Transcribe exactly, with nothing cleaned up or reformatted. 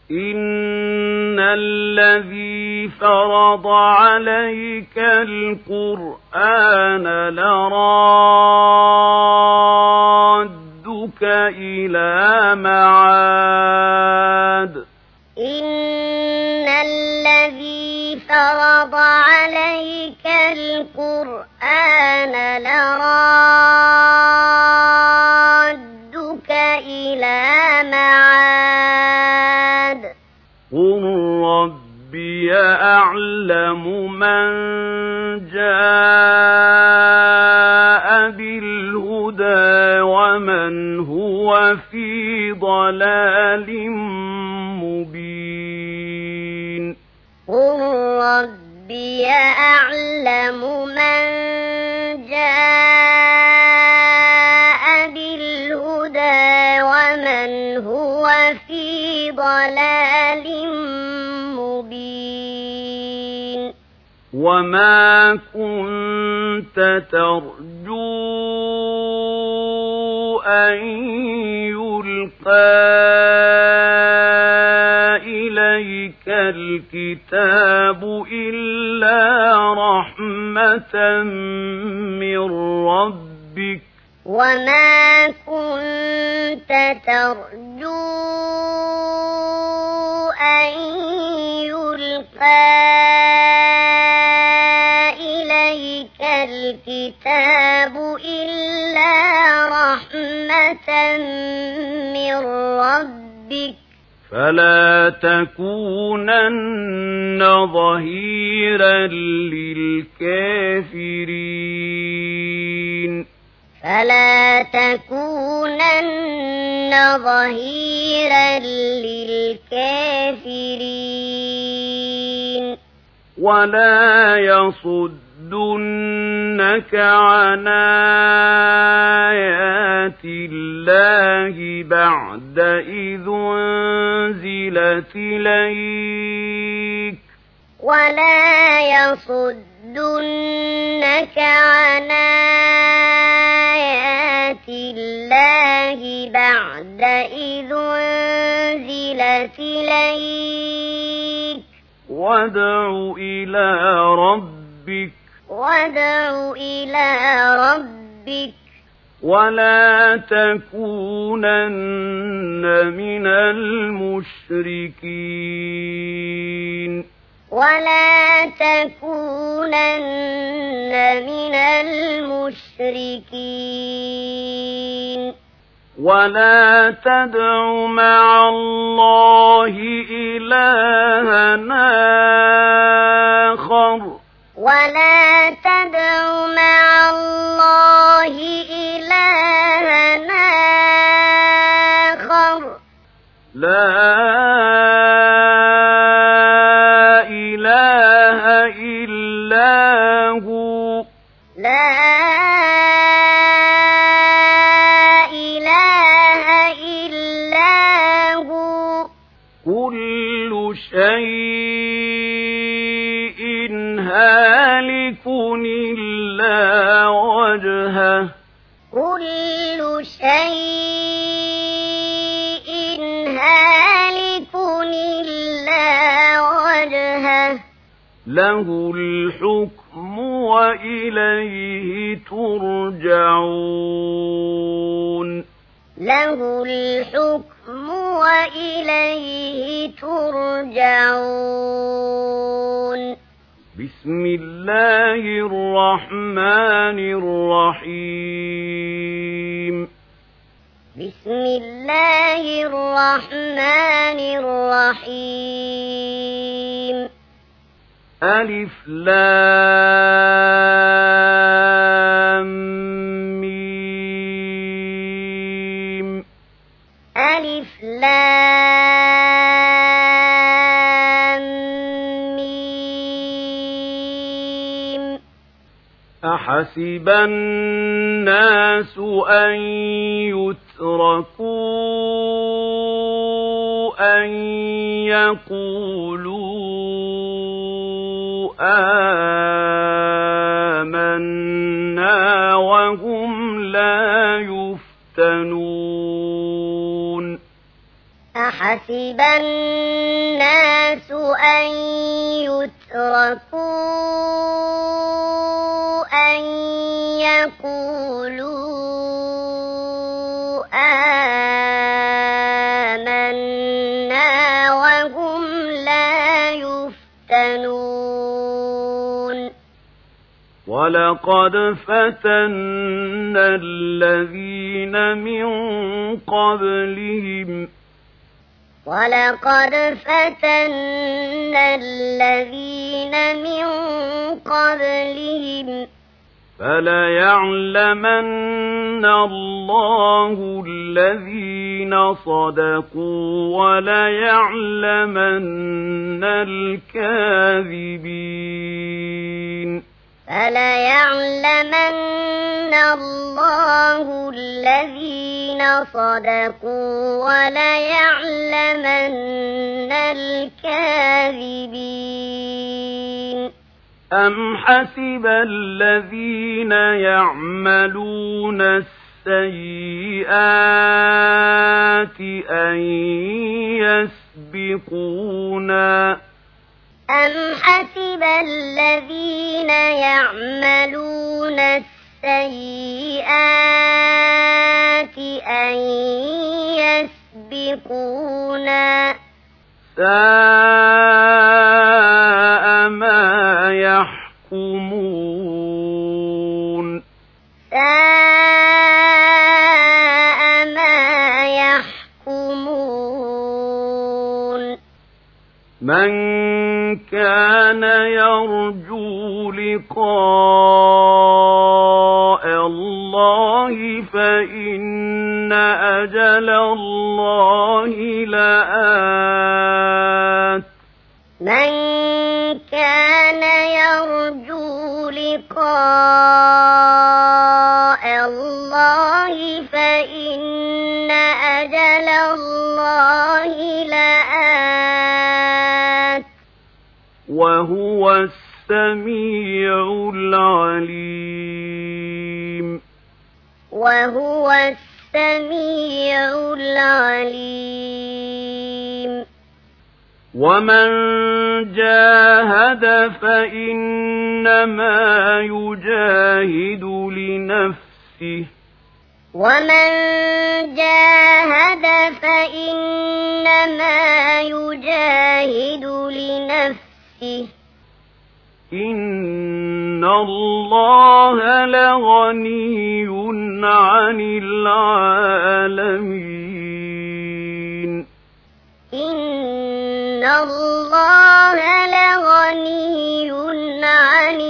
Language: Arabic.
إن الذي فرض عليك القرآن لرادك إلى معاد إن الذي فرض عليك القرآن لرادك إلى معاد قل ربي أعلم من جاء بالهدى ومن هو في ضلال مبين قل ربي أعلم من جاء بالهدى ومن هو في ضلال مبين وما كنت ترجو أن يلقى إليك الكتاب إلا رحمة من ربك وما كنت ترجو أن يلقى إليك الكتاب إلا رحمة من ربك فلا تكونن ظهيرا للكافرين فلا تكونن ظهيرا للكافرين ولا يصدنك عن آيات الله بعد إذ أنزلت إليك ولا يصدنك عن آيات الله بعد إذ أنزلت إليك وادع إلى ربك وادع إلى ربك ولا تكونن من المشركين ولا تكونن من المشركين ولا تدع مع الله إلها آخر ولا تدع مع الله إلها آخر لا إله إلا هو لا إله إلا هو كل شيء هالك إلا وجهه كل شيء هالك إلا وجهه له الحكم وإليه ترجعون له الحكم وإليه ترجعون بسم الله الرحمن الرحيم بسم الله الرحمن الرحيم ألف لام ميم ألف لام ميم أحسب الناس أن يتركوا أن يقولوا آمنا وهم لا يفتنون أحسب الناس الناس أن يتركوا أن يقولوا آمنا وهم لا يفتنون ولقد فتنا الذين من قبلهم ولقد فتنا الذين من قبلهم فليعلمن الله الذين صدقوا وليعلمن الكاذبين فليعلمن الله الذين صدقوا وليعلمن الكاذبين أم حسب الذين يعملون السيئات أن يسبقونا أم حسب الذين يعملون السيئات أن يسبقونا ساء ما يحكمون ساء ما يحكمون من كان يرجو لقاء الله فإن أجل الله لآت من كان يرجو لقاء الله فإن أجل الله لآت وهو السميع العليم وهو السميع العليم ومن جاهد فإنما يجاهد لنفسه ومن جاهد فإنما يجاهد لنفسه إن الله لغني عن العالمين إن الله لغني عن